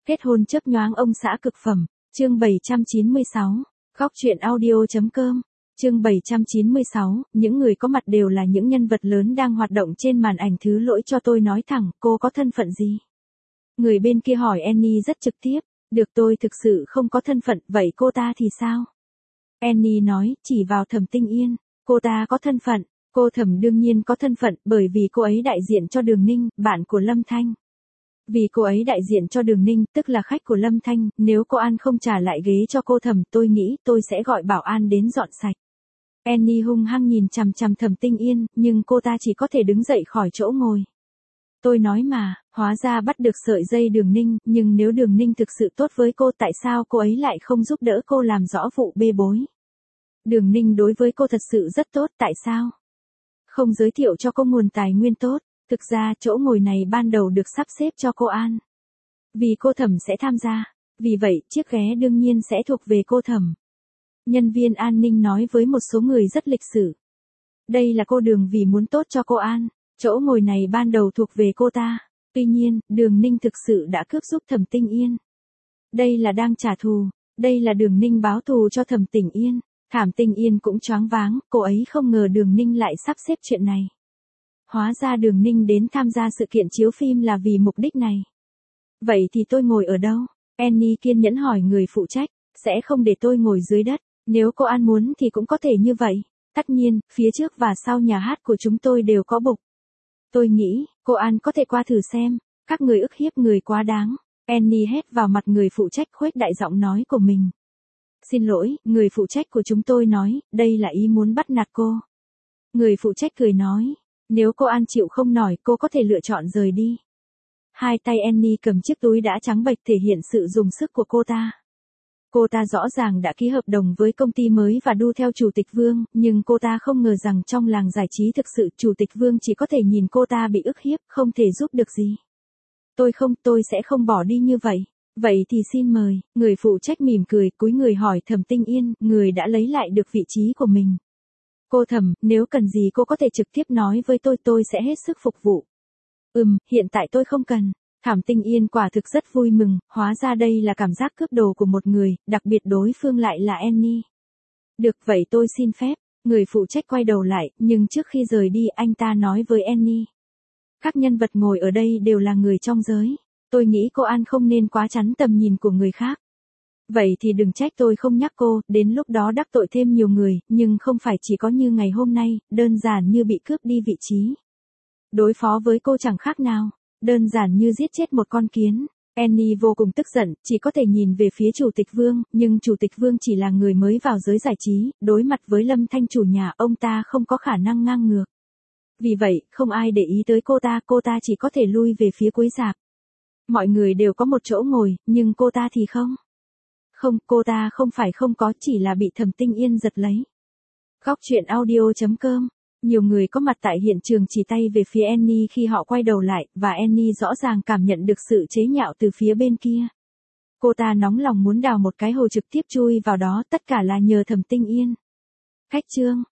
Kết hôn chớp nhoáng ông xã cực phẩm, chương 796, góc truyện audio.com, chương 796, những người có mặt đều là những nhân vật lớn đang hoạt động trên màn ảnh. Thứ lỗi cho tôi nói thẳng, cô có thân phận gì? Người bên kia hỏi Annie rất trực tiếp, được, tôi thực sự không có thân phận, vậy cô ta thì sao? Annie nói, chỉ vào Thẩm Tinh Yên, cô ta có thân phận, cô Thẩm đương nhiên có thân phận, bởi vì cô ấy đại diện cho Đường Ninh, bạn của Lâm Thanh. Vì cô ấy đại diện cho Đường Ninh, tức là khách của Lâm Thanh, nếu cô An không trả lại ghế cho cô Thẩm, tôi nghĩ tôi sẽ gọi bảo an đến dọn sạch. Annie hung hăng nhìn chằm chằm Thẩm Tinh Yên, nhưng cô ta chỉ có thể đứng dậy khỏi chỗ ngồi. Tôi nói mà, hóa ra bắt được sợi dây Đường Ninh, nhưng nếu Đường Ninh thực sự tốt với cô, tại sao cô ấy lại không giúp đỡ cô làm rõ vụ bê bối? Đường Ninh đối với cô thật sự rất tốt, tại sao không giới thiệu cho cô nguồn tài nguyên tốt? Thực ra chỗ ngồi này ban đầu được sắp xếp cho cô An. Vì cô Thẩm sẽ tham gia, vì vậy chiếc ghế đương nhiên sẽ thuộc về cô Thẩm. Nhân viên an ninh nói với một số người rất lịch sự. Đây là cô Đường vì muốn tốt cho cô An, chỗ ngồi này ban đầu thuộc về cô ta. Tuy nhiên, Đường Ninh thực sự đã cướp giúp Thẩm Tinh Yên. Đây là đang trả thù, đây là Đường Ninh báo thù cho Thẩm Tinh Yên. Thẩm Tinh Yên cũng choáng váng, cô ấy không ngờ Đường Ninh lại sắp xếp chuyện này. Hóa ra Đường Ninh đến tham gia sự kiện chiếu phim là vì mục đích này. Vậy thì tôi ngồi ở đâu? Annie kiên nhẫn hỏi người phụ trách, sẽ không để tôi ngồi dưới đất, nếu cô An muốn thì cũng có thể như vậy. Tất nhiên, phía trước và sau nhà hát của chúng tôi đều có bục. Tôi nghĩ, cô An có thể qua thử xem, các người ức hiếp người quá đáng. Annie hét vào mặt người phụ trách, khuếch đại giọng nói của mình. Xin lỗi, người phụ trách của chúng tôi nói, đây là ý muốn bắt nạt cô. Người phụ trách cười nói, nếu cô An chịu không nổi, cô có thể lựa chọn rời đi. Hai tay Annie cầm chiếc túi đã trắng bệch thể hiện sự dùng sức của cô ta. Cô ta rõ ràng đã ký hợp đồng với công ty mới và đu theo Chủ tịch Vương, nhưng cô ta không ngờ rằng trong làng giải trí thực sự Chủ tịch Vương chỉ có thể nhìn cô ta bị ức hiếp, không thể giúp được gì. Tôi sẽ không bỏ đi như vậy. Vậy thì xin mời, người phụ trách mỉm cười, cúi người hỏi Thẩm Tinh Yên, người đã lấy lại được vị trí của mình. Cô Thẩm, nếu cần gì cô có thể trực tiếp nói với tôi sẽ hết sức phục vụ. Hiện tại tôi không cần. Thẩm Tinh Yên quả thực rất vui mừng, hóa ra đây là cảm giác cướp đồ của một người, đặc biệt đối phương lại là Annie. Được, vậy tôi xin phép. Người phụ trách quay đầu lại, nhưng trước khi rời đi anh ta nói với Annie. Các nhân vật ngồi ở đây đều là người trong giới. Tôi nghĩ cô An không nên quá chắn tầm nhìn của người khác. Vậy thì đừng trách tôi không nhắc cô, đến lúc đó đắc tội thêm nhiều người, nhưng không phải chỉ có như ngày hôm nay, đơn giản như bị cướp đi vị trí. Đối phó với cô chẳng khác nào, đơn giản như giết chết một con kiến. Annie vô cùng tức giận, chỉ có thể nhìn về phía Chủ tịch Vương, nhưng Chủ tịch Vương chỉ là người mới vào giới giải trí, đối mặt với Lâm Thanh chủ nhà, ông ta không có khả năng ngang ngược. Vì vậy, không ai để ý tới cô ta chỉ có thể lui về phía cuối rạp. Mọi người đều có một chỗ ngồi, nhưng cô ta thì không. Không, cô ta không phải không có, chỉ là bị Thẩm Tinh Yên giật lấy. Góc truyện audio.com. Nhiều người có mặt tại hiện trường chỉ tay về phía Annie khi họ quay đầu lại, và Annie rõ ràng cảm nhận được sự chế nhạo từ phía bên kia. Cô ta nóng lòng muốn đào một cái hồ trực tiếp chui vào đó, tất cả là nhờ Thẩm Tinh Yên. Khách trương,